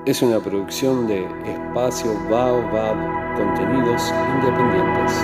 es una producción de Espacio Baobab, contenidos independientes.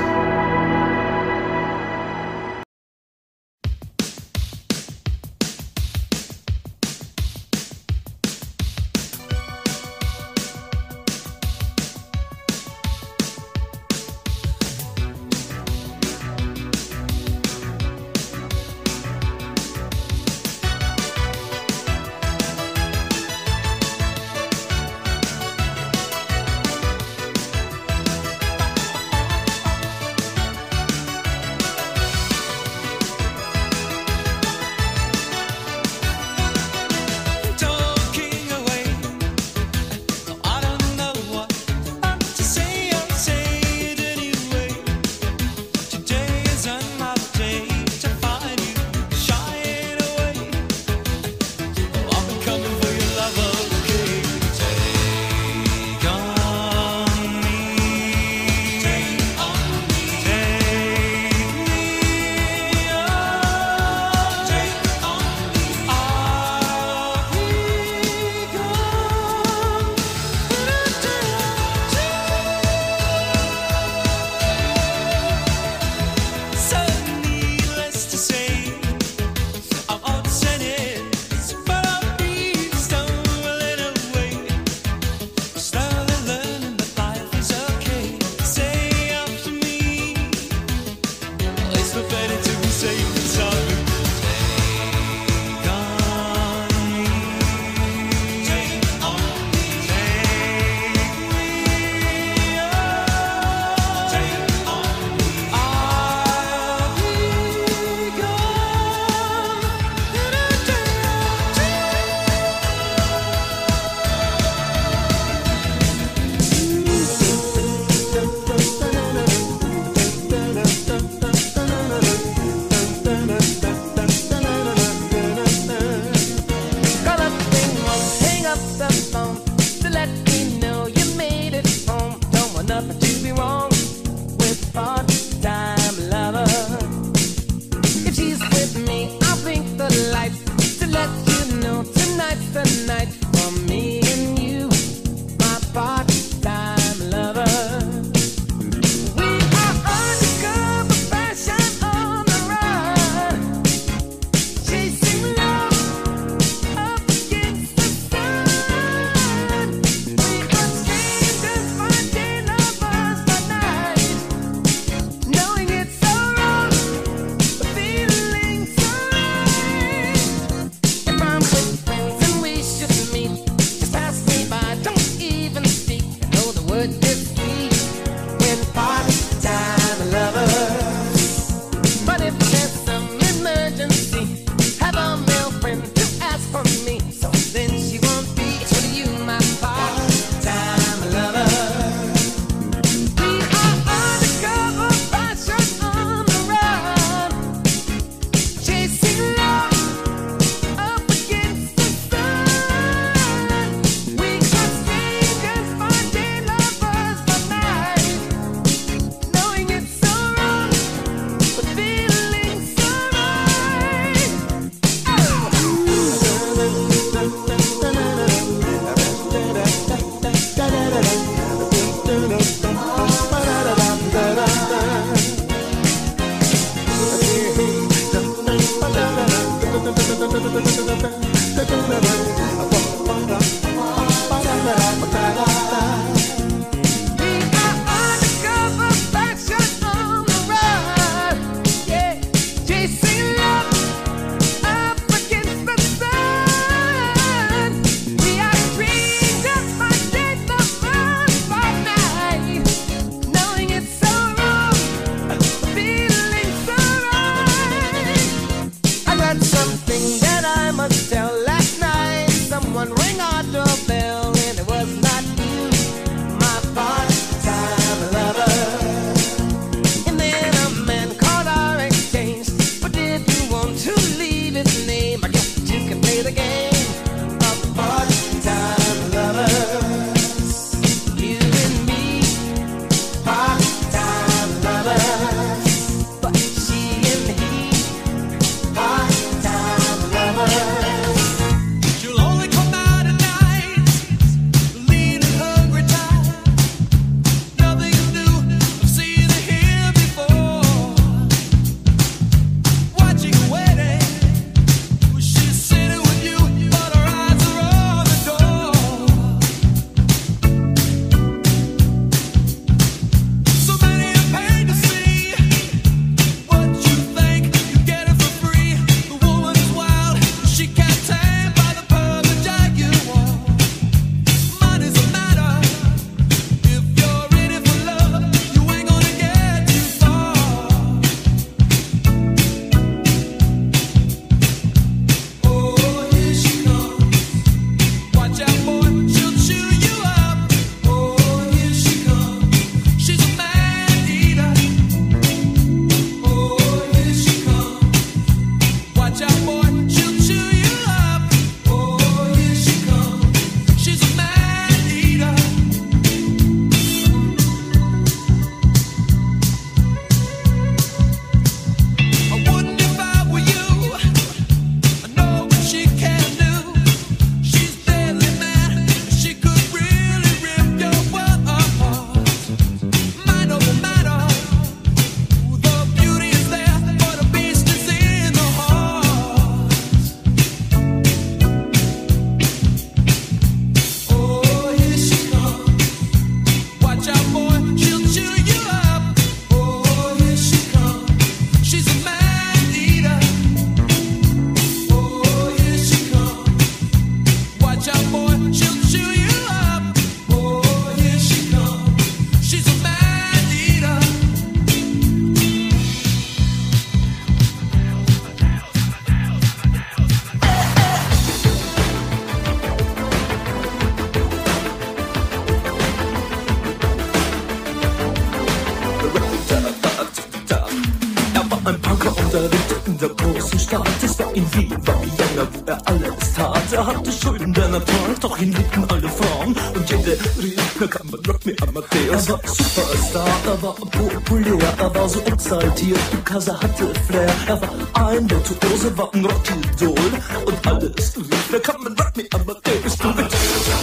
er lebte in der großen Stadt. Es war in Wien, war Vienna, wo er alles tat. Er hatte Schulden, der Natur, doch ihn liebten alle Frauen. Und jede rief, na kann man Rock me Amadeus. Er war Superstar, er war populär, er war so exaltiert, because er hatte Flair. Er war ein Virtuose, war ein Rockidol. Und alles rief, na kann man Rock me Amadeus. Du mit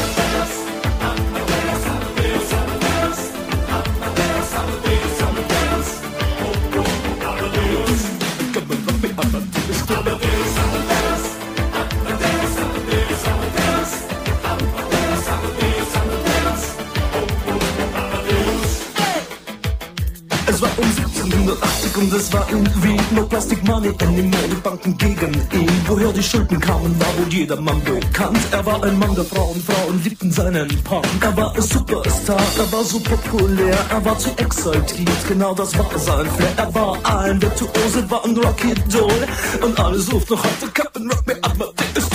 Es war um 1780 und es war in Wien. No Plastic Money anymore, die Banken gegen ihn. Woher die Schulden kamen, war wohl jedermann bekannt. Er war ein Mann der Frauen, Frauen liebten seinen Punk. Er war ein Superstar, er war so populär, er war zu exaltiert, genau das war sein Flair. Er war ein Virtuose, war ein Rockidol. Und alle suchten noch heute Captain Rock me Amadeus.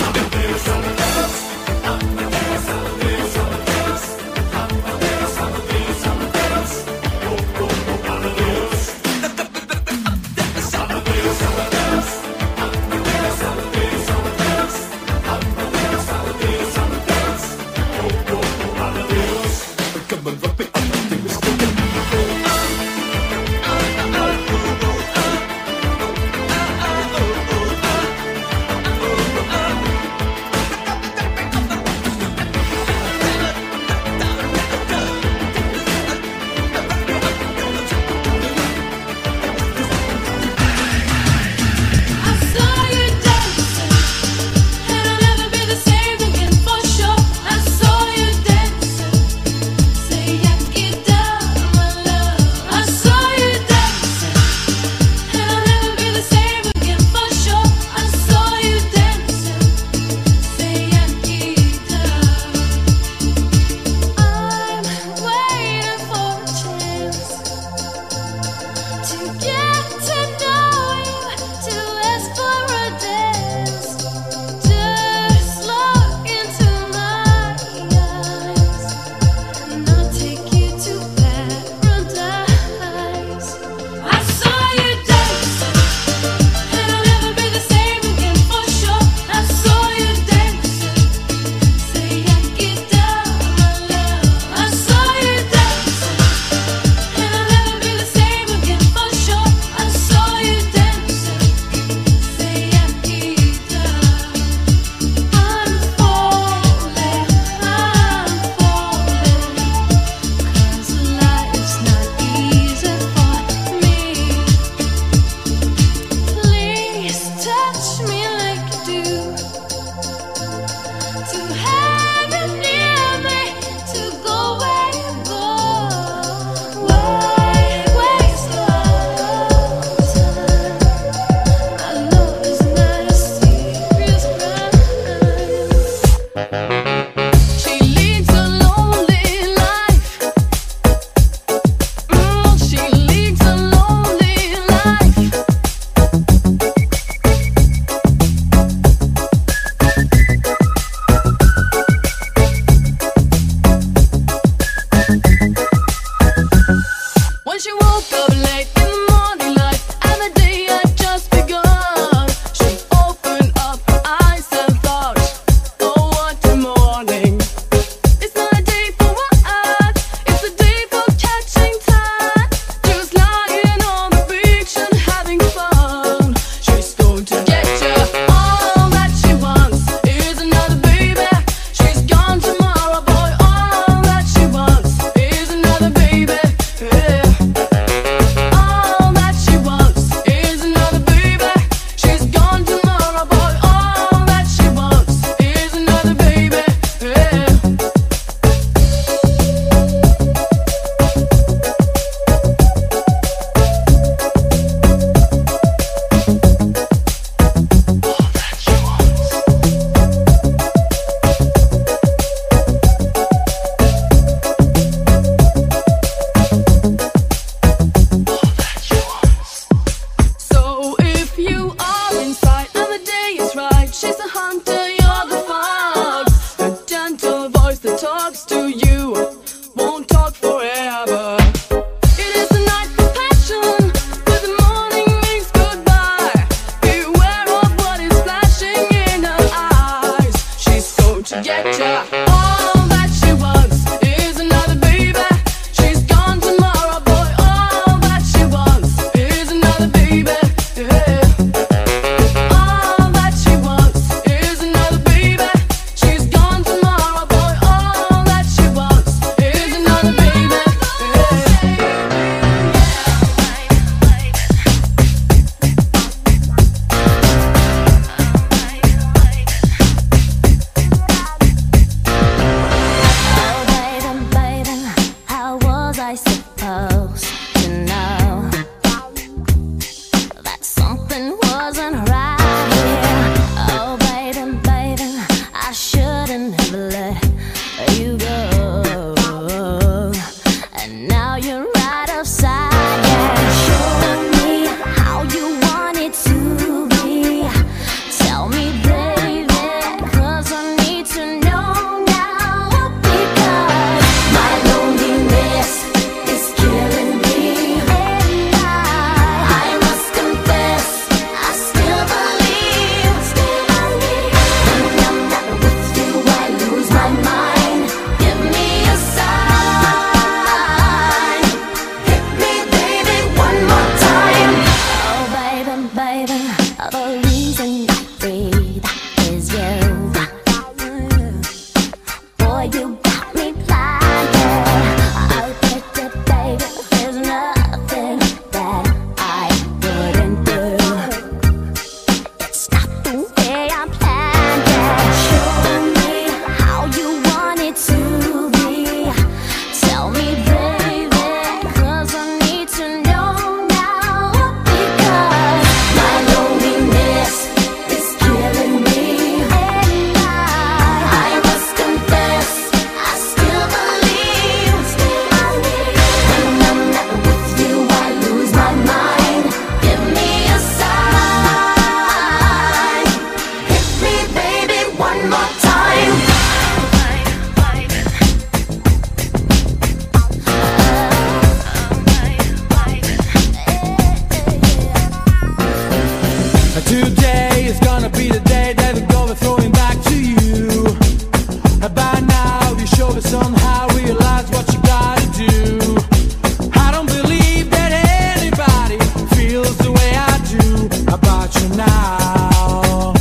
Today is gonna be the day that we're gonna throw him back to you. By now you should have somehow realized what you gotta do. I don't believe that anybody feels the way I do about you now.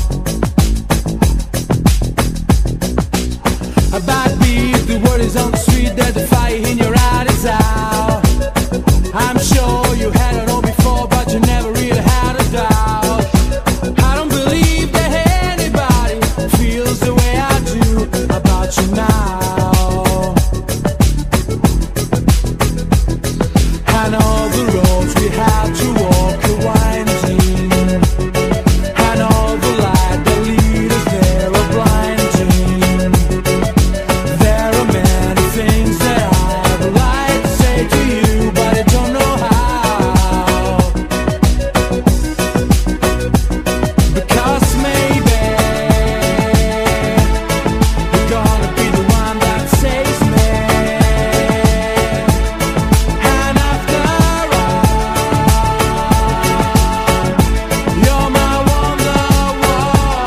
About me, the word is on the street that the fire in your eyes is out. I'm sure you had it all before, but you never really had a doubt. I don't believe that anybody feels the way I do about you now. And all the roads we have to walk are winding, and all the light that lead us there are blinding. There are many things that I'd like to say to you, but I don't know how. Because maybe you're gonna be the one that saves me. And after all, you're my wonderwall.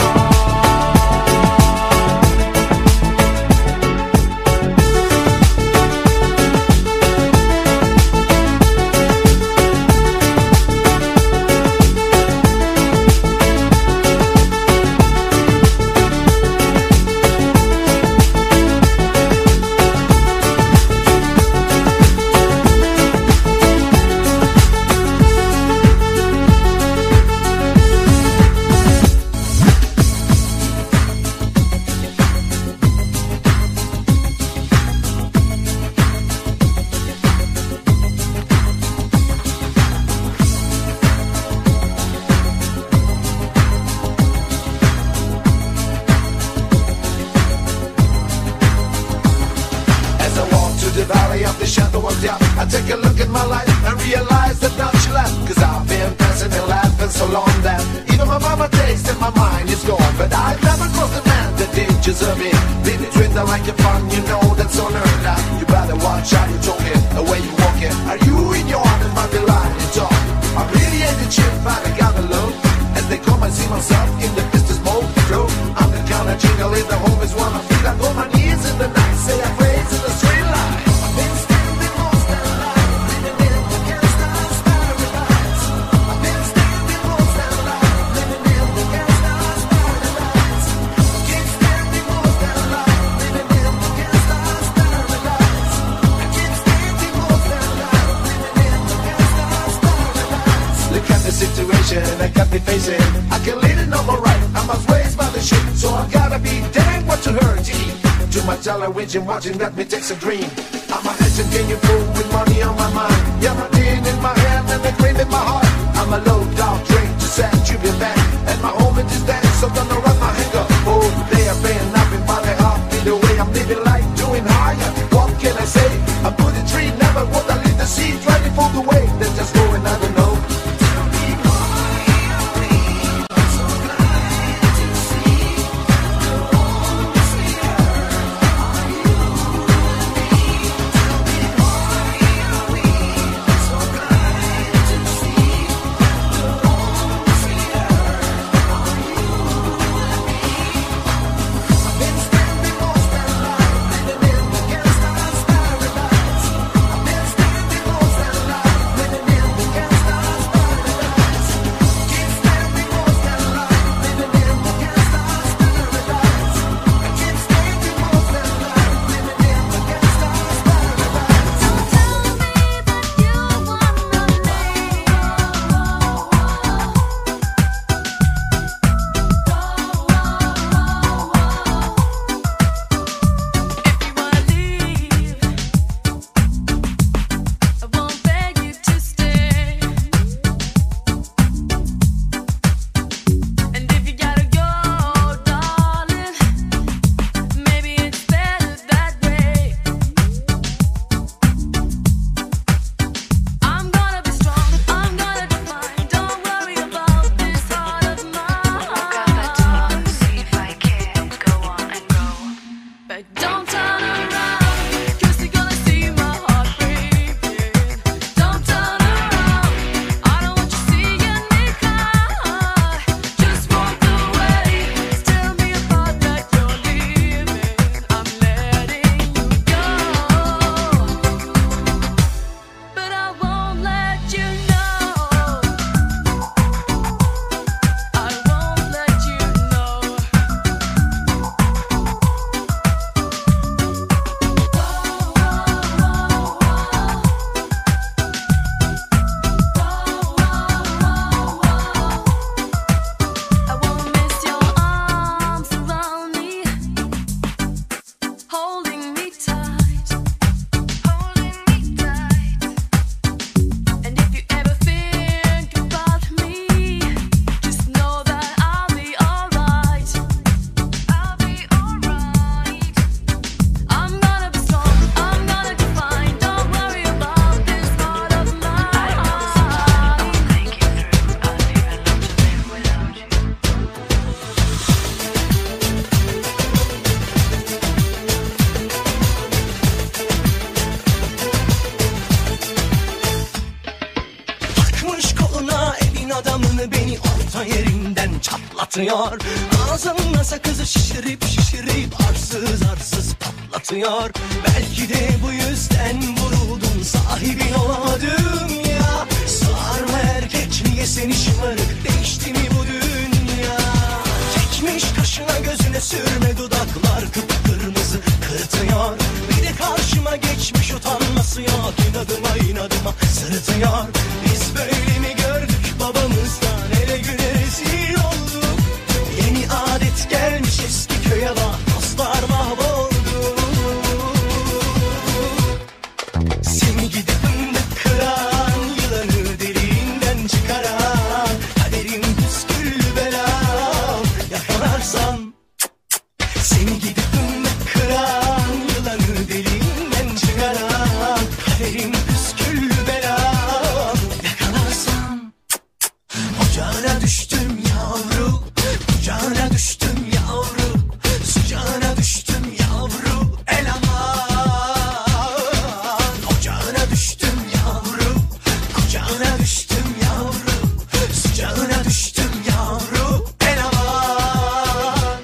As I walk to the valley of the shadow of death, I take a look at my life and realize that not she left. Cause I've been dancing and laughing so long that even my mama takes that my mind is gone. But I've never crossed a man that did deserve me. Baby, treat her like a fun, you know that's unheard of. You better watch how you talking, the way you walking. Are you in your heart and might be lying to talk? I really ain't the chip, but I gotta look. As they come, I see myself in the business mode. Bro, I'm the kind of jingle in the home is one I feel. I go my knees in the night, say I praise in the straight line. I've been standing most of the life, living in the gangsta's paradise. I've been standing most of the life, living in the gangsta's paradise. I keep standing most of the life, living in the gangsta's paradise. I keep standing most of the life, living in the gangsta's paradise. Look at the situation I got me facing. I can lead it no more right. I must raise by the shit, so I gotta be dang what you heard. Too much television watching that me takes a dream. I'm a legend, can you fool with money on my mind? Yeah, my tin in my hand and a dream in my heart. I'm a low dog drink to set you be back. And my home is just dance, so gonna run my hanger. Oh, they are paying nothing by their heart. The way I'm living life, doing higher. What can I say? I put a tree, never would I leave the seed. Ready for the way, they're just going, I don't know. patlatıyor. Ağzımda sakızı şişirip arsız arsız patlatıyor. Belki de bu yüzden vuruldum, sahibin olamadım ya. Sarma erkek niye seni şımarık, değişti mi bu dünya? Çekmiş kaşına gözüne sürme, dudaklar kıpkırmızı kırıtıyor. Bir de karşıma geçmiş, utanması yok, inadıma sırıtıyor. Biz böyle mi gördük babamızdan, ele güne rezil olduk. Yeni adet gelmiş eski köye bak, dostlar mahvoldu. Seni gidip fındık kıran, yılanı deliğinden çıkaran, kaderim püsküllü belam, yakalarsam. Seni gidip fındık kıran, yılanı deliğinden çıkaran, kaderim püsküllü belam, yakalarsam. Ocağına düştüm yavru, kucağına düştüm yavru, sıcağına düştüm yavru, el aman. Ocağına düştüm yavru, kucağına düştüm yavru, sıcağına düştüm yavru, el aman.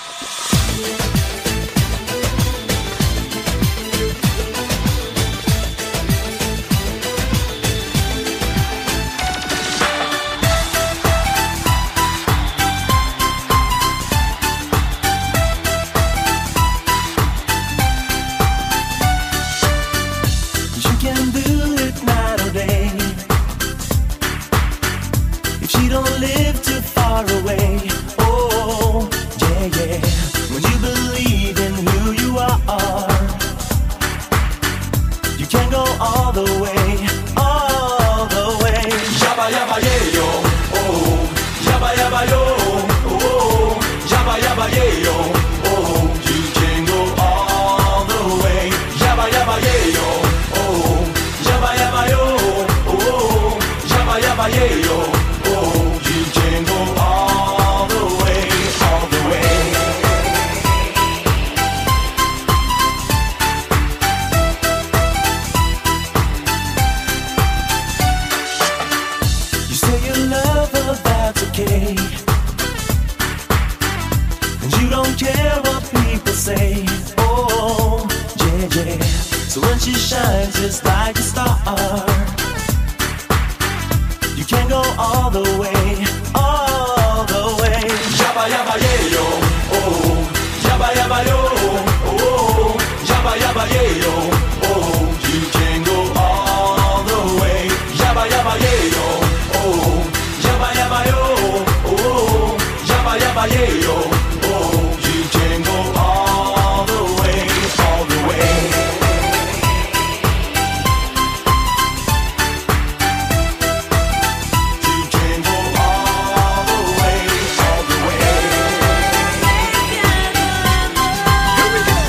You can do it night or day. If she don't live too far away, oh, yeah, yeah. When you believe in who you are, you can go all the way, all the way. Yabba yabba yeah yo, oh, yabba yabba yo, oh, yabba yabba yeah yo, oh, you can go all the way. Yabba yabba yeah yo, oh, yabba yabba yo, oh, yabba yabba yeah yo, oh, you can go all the way, all the way. You say you love her, that's okay, and you don't care what people say, oh, yeah, yeah. So when she shines just like a star, you can go all the way, all the way. Yabba yabba yeah yo, oh, yabba yabba yo, oh, yabba yabba yeah yo, oh, you can go all the way. Yabba yabba yeah yo, oh, yabba yabba yo, oh, yabba yabba yeah yo, oh, you can go all the way, all the way. You can go all the way, all the way. Here we go.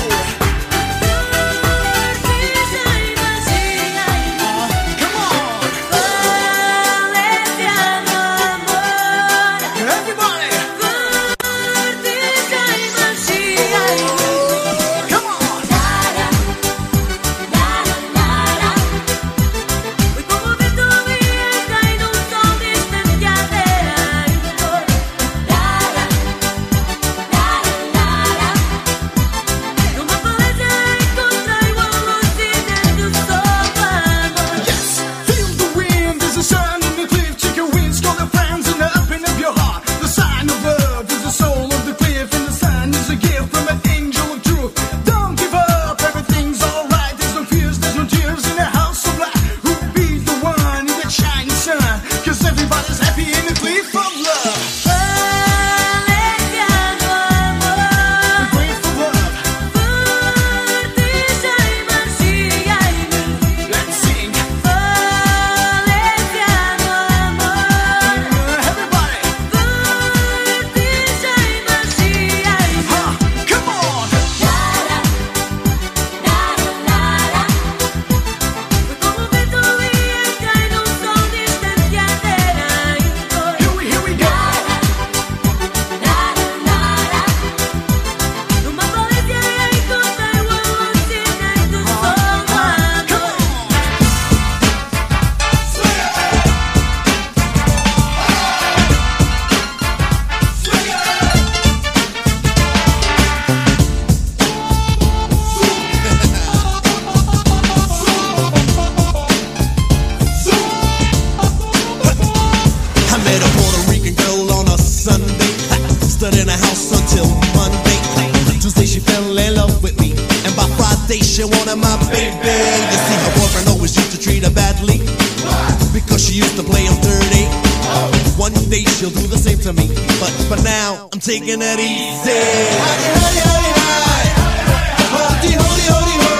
Come on. Everybody. she wanted my baby. You see, her boyfriend always used to treat her badly because she used to play him dirty. One day she'll do the same to me, but for now I'm taking it easy. Howdy, howdy, howdy, howdy. Howdy, howdy, howdy, howdy.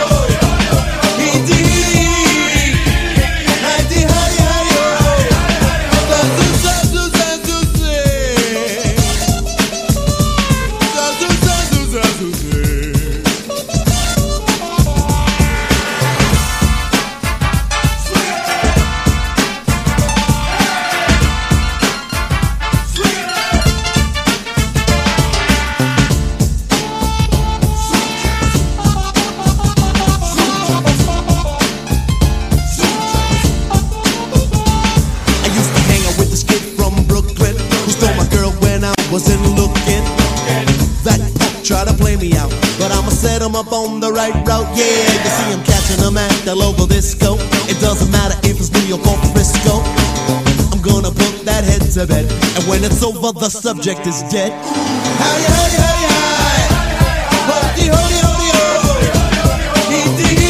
Wasn't looking, that punk tried to play me out, but I'ma set him up on the right route. Yeah, you see him catching him at the local disco. It doesn't matter if it's New York or Frisco. I'm gonna put that head to bed, and when it's over, the subject is dead. Howdy, howdy, howdy, howdy. Howdy, howdy, howdy, howdy. Howdy, howdy, howdy, howdy.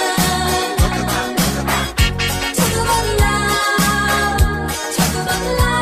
Talk about love.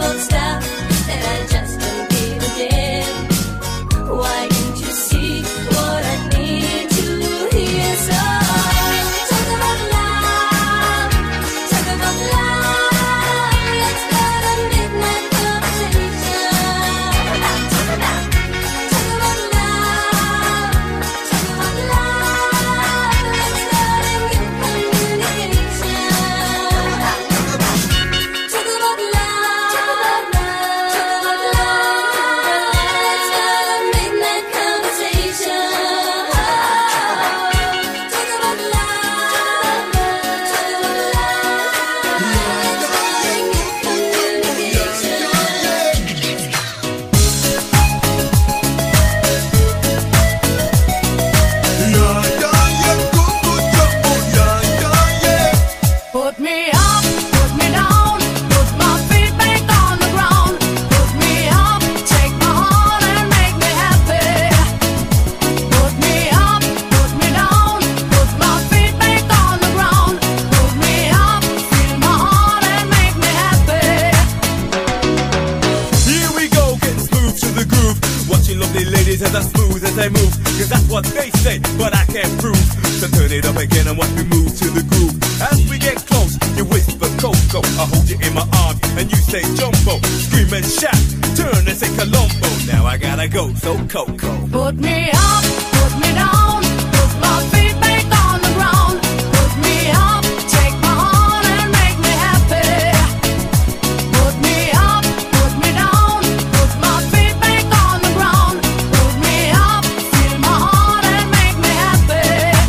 as I smooth as they move, cause that's what they say, but I can't prove. So turn it up again and watch me move to the groove. As we get close, you whisper Coco, I hold you in my arms and you say Jumbo. Scream and shout, turn and say Colombo. Now I gotta go, so Coco. Put me up, put me down, put my feet back on the ground. Put me up, take my heart and make me happy. Put me up, put me down, put my feet back on the ground. Put me up, feel my heart and make me happy.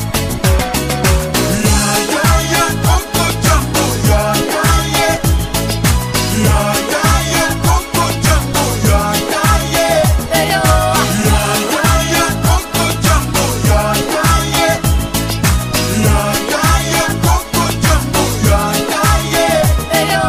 Yeah, yeah, yeah, Coco Jumbo, yeah, yeah, yeah. Yeah, yeah, yeah, Coco Jumbo, yeah, yeah, yeah. Hey, oh. Yeah, yeah, yeah, Coco Jumbo, yeah, yeah, yeah. Yeah, yeah, yeah, Coco Jumbo, yeah, yeah, yeah. Hey, oh.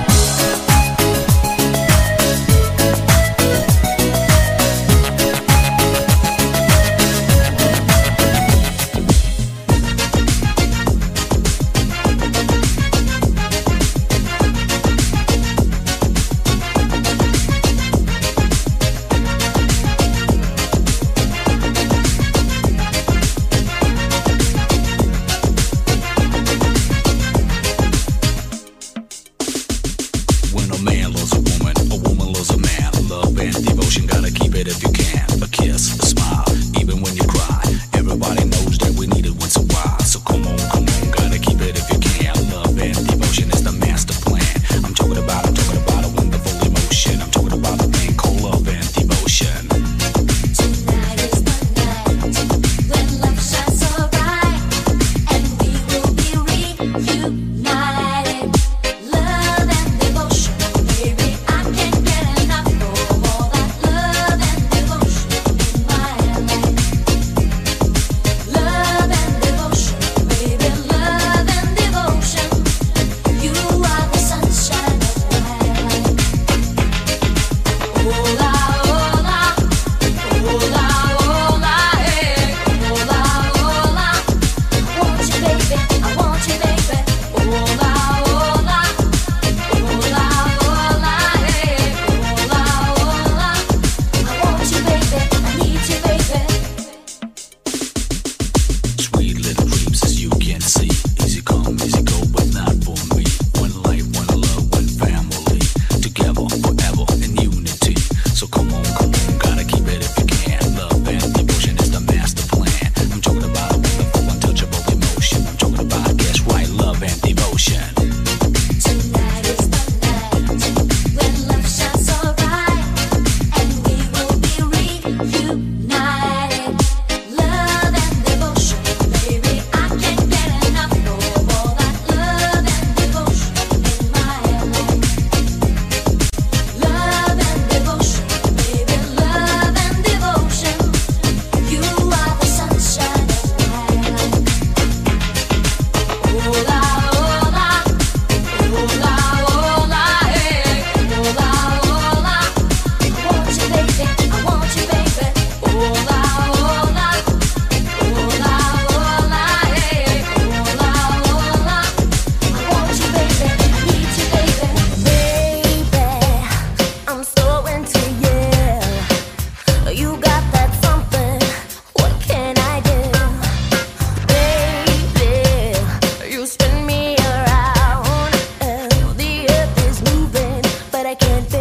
When a man loves a woman loves a man. Love and devotion, gotta keep it if you can. A kiss, a smile, even when you cry. Everybody knows that we need it once a while. So come on, gotta keep it if you can. Love and devotion is the master plan. I'm talking about a wonderful emotion. I'm talking about a thing called love and devotion. Tonight is the night when love shines so bright, and we will be reunited. Love and devotion, baby, I can't get enough of all that love and devotion.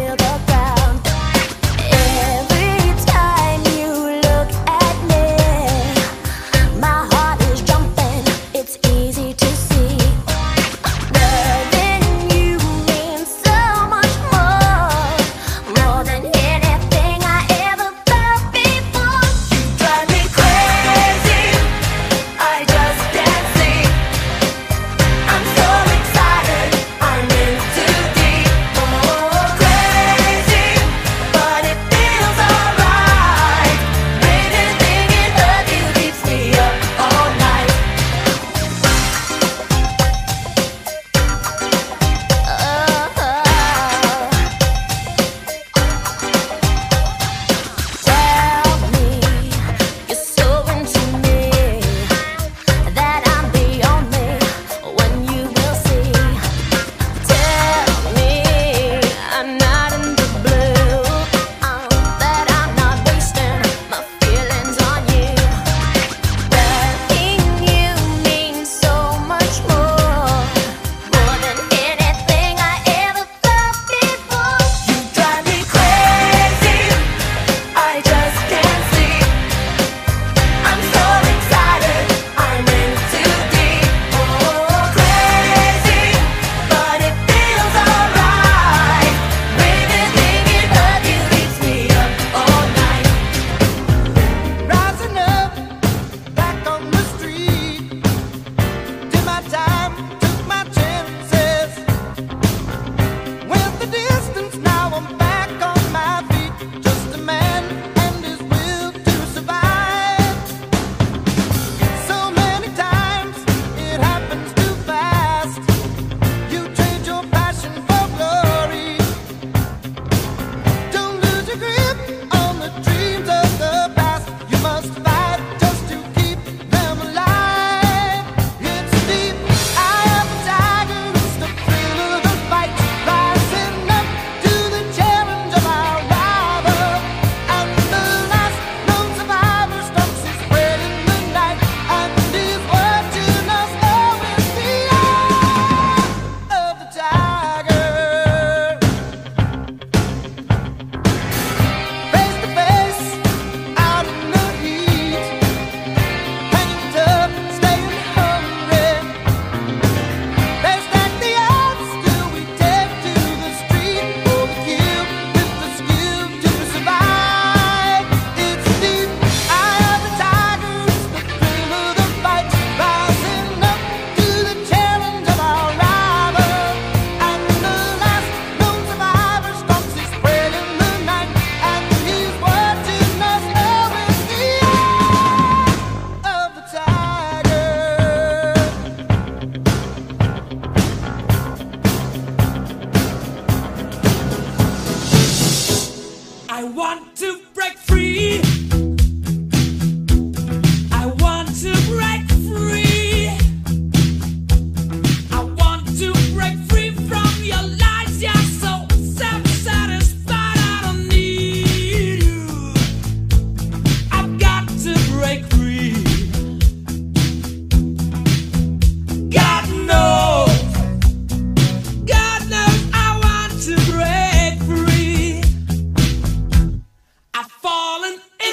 I've fallen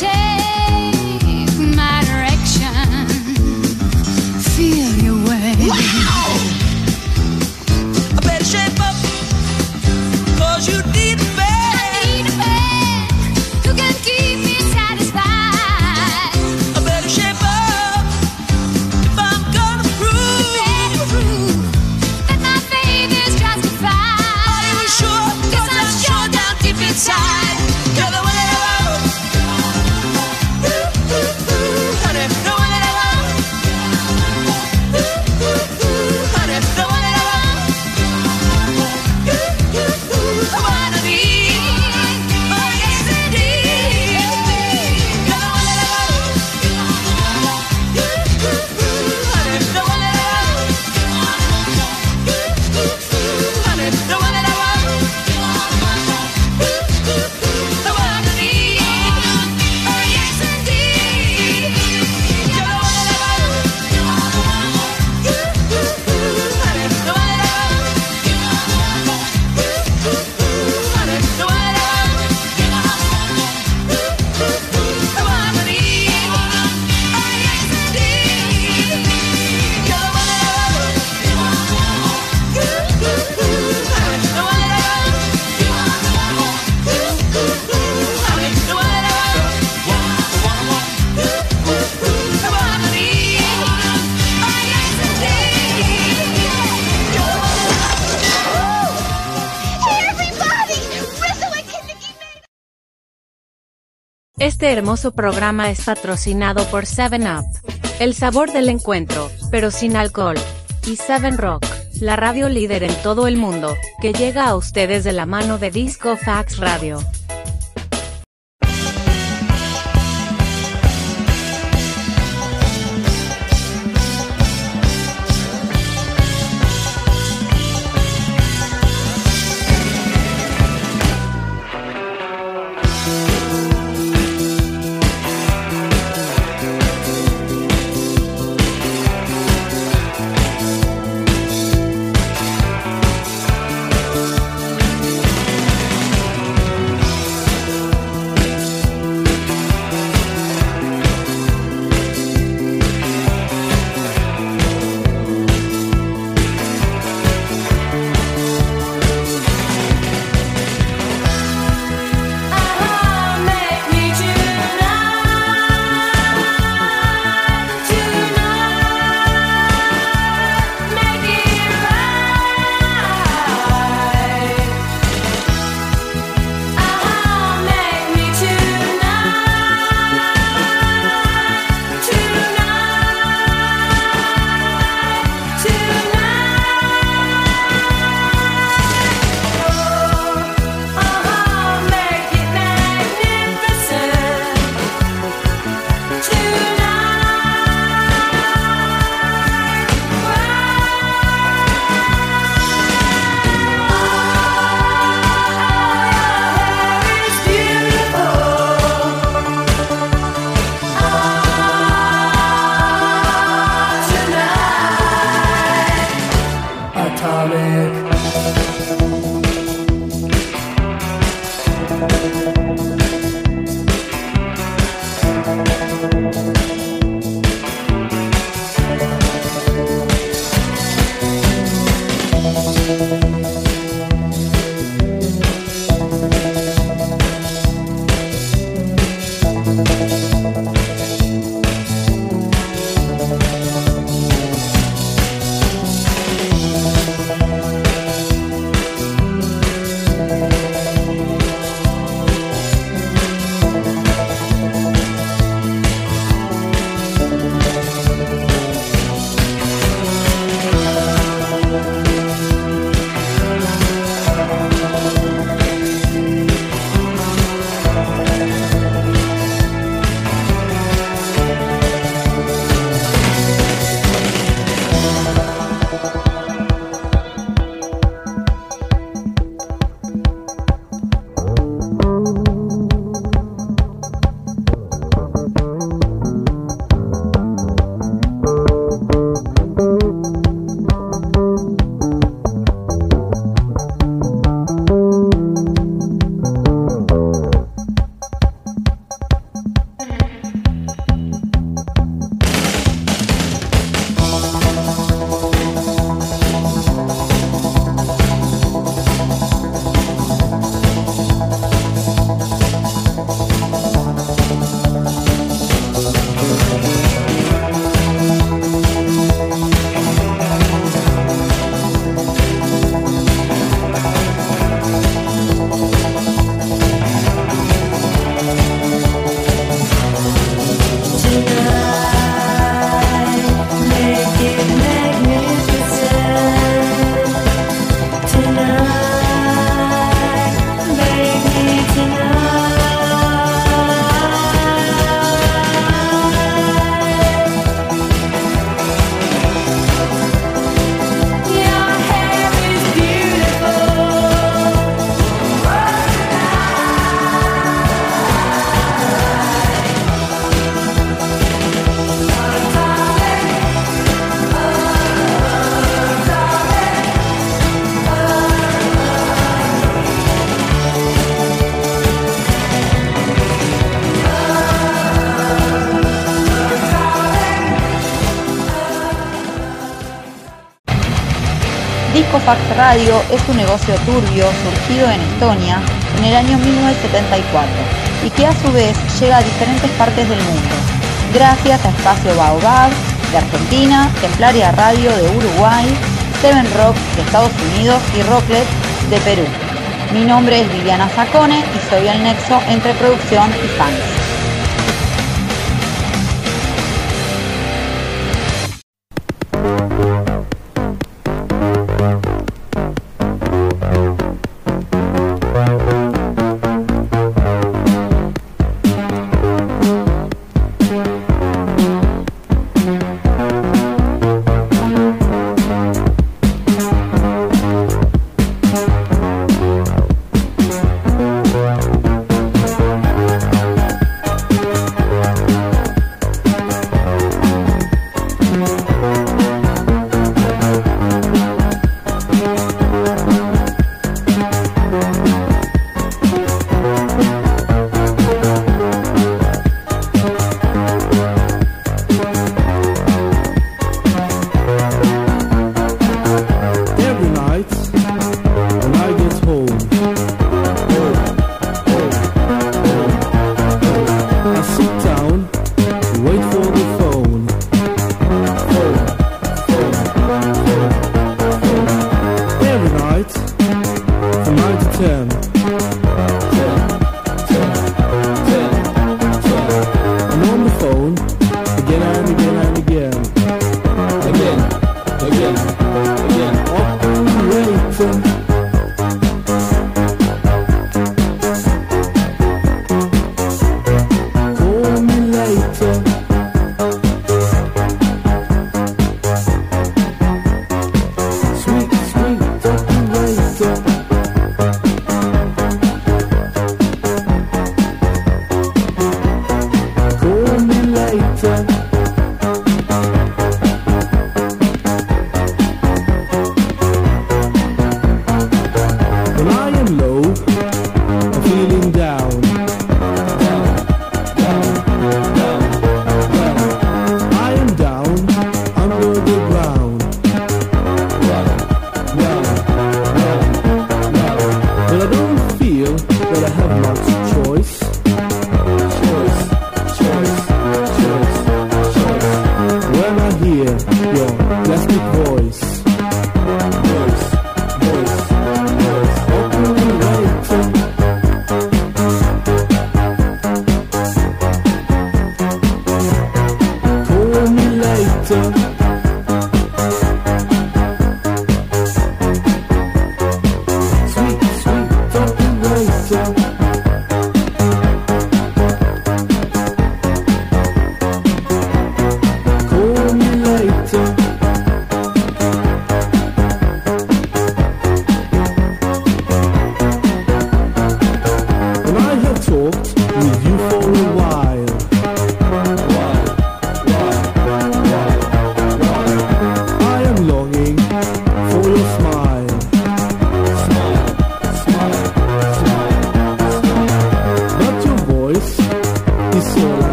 take my direction. Feel your way. I better shape up, 'cause you need a man. I need a man who can keep me satisfied. I better shape up if I'm gonna prove That my faith is justified. Are you sure? 'Cause I'm sure down deep inside you're the one that I want. Honey, the one that I want. Honey, the one that I want. I wanna be. Oh yes indeed. You're the one that I want. Honey, the one that I want. Honey, the one that I want. I wanna be. Oh yes indeed. You're the one that I want. Honey, the one that I want. Honey, the one that I want. I wanna be. Oh yes indeed. You're the one that I want. Honey, the one that I want. Honey, the one that I want. I wanna be. Oh yes indeed. You're the one that I want. Hey everybody! Rizzo and Kinnicky made Este hermoso programa es patrocinado por 7-Up, el sabor del encuentro, pero sin alcohol, y 7 Rock, la radio líder en todo el mundo, que llega a ustedes de la mano de Disco Fax Radio. Ecofax Radio es un negocio turbio surgido en Estonia en el año 1974 y que a su vez llega a diferentes partes del mundo, gracias a Espacio Baobab de Argentina, Templaria Radio de Uruguay, Seven Rock de Estados Unidos y Rocklet de Perú. Mi nombre es Viviana Zacone y soy el nexo entre producción y fans.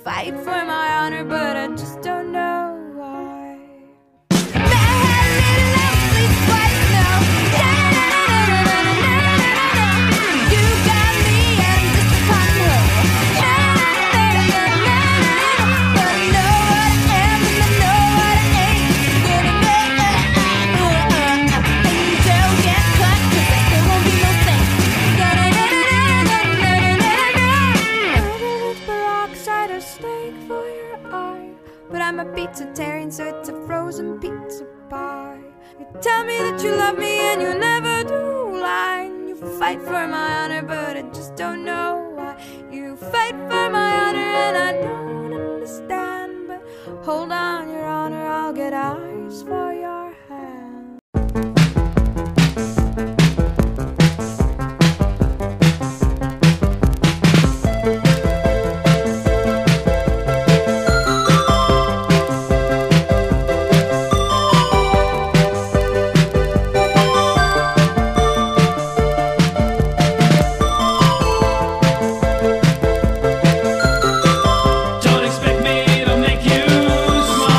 fight for my honor, but I just don't know why. You got me and just upon her. But I know what I am and I know what I ain't. Gonna make angel get cut, 'cause there won't be no saint. Peroxide or steak for your eye. But I'm a pizzatarian, so it's a frozen pizza pie. You tell me that you love me and you never do lie. You fight for my honor, but I just don't know why. You fight for my honor and I don't understand. But hold on, your honor, I'll get eyes for your hand. Don't expect me to make you smile.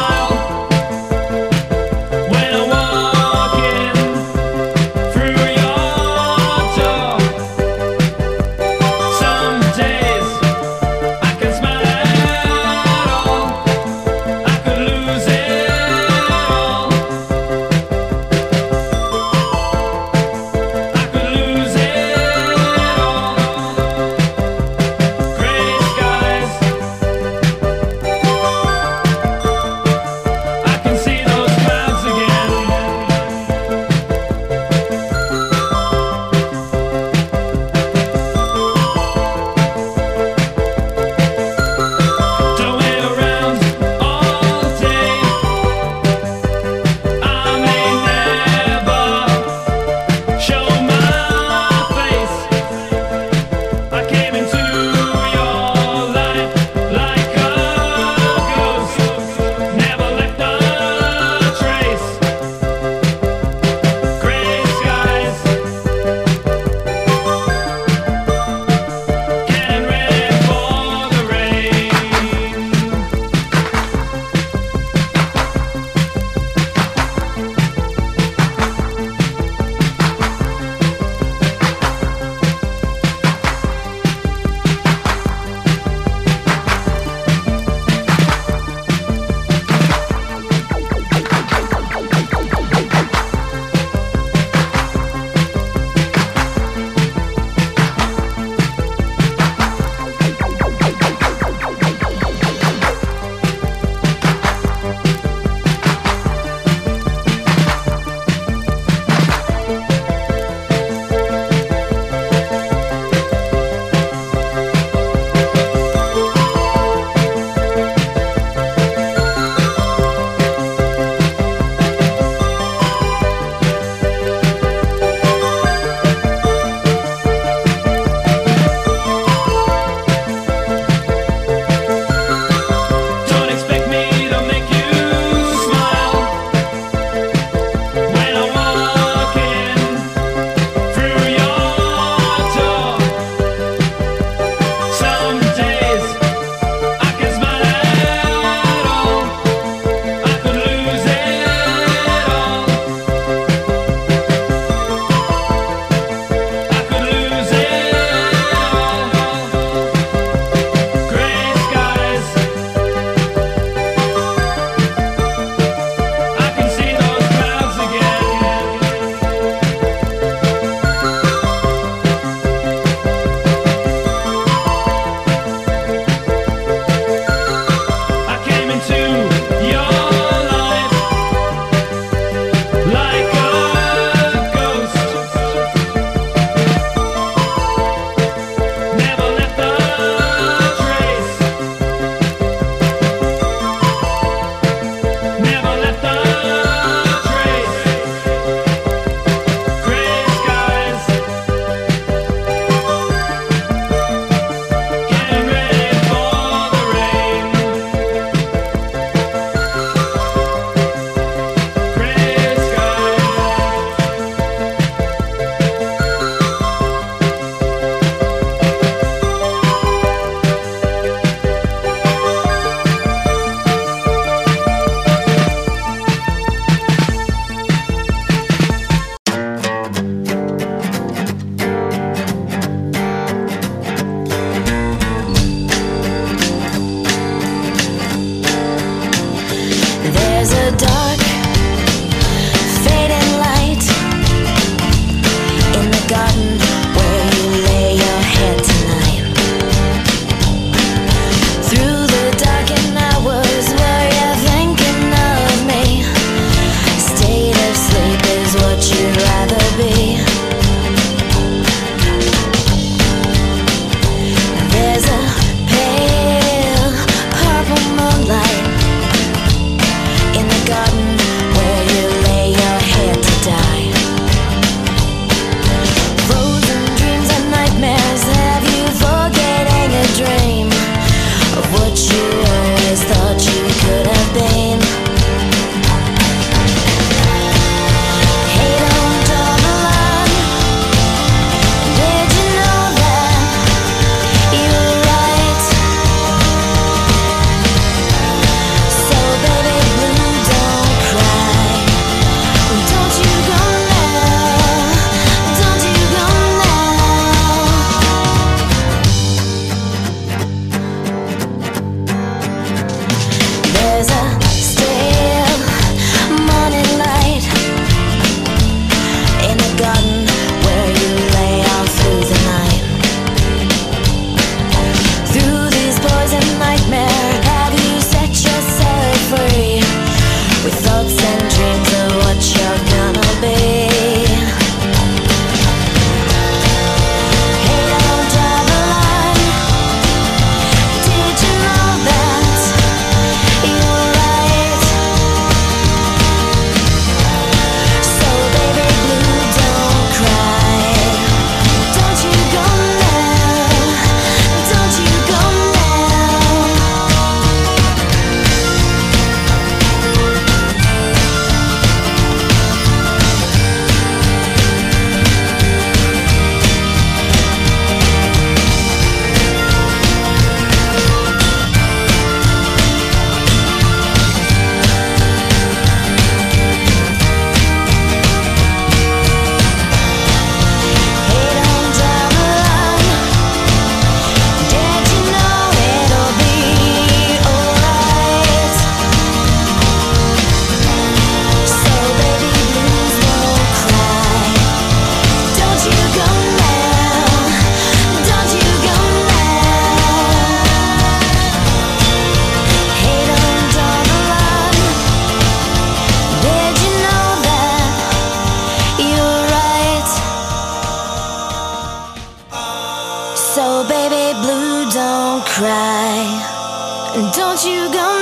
cry. Don't you go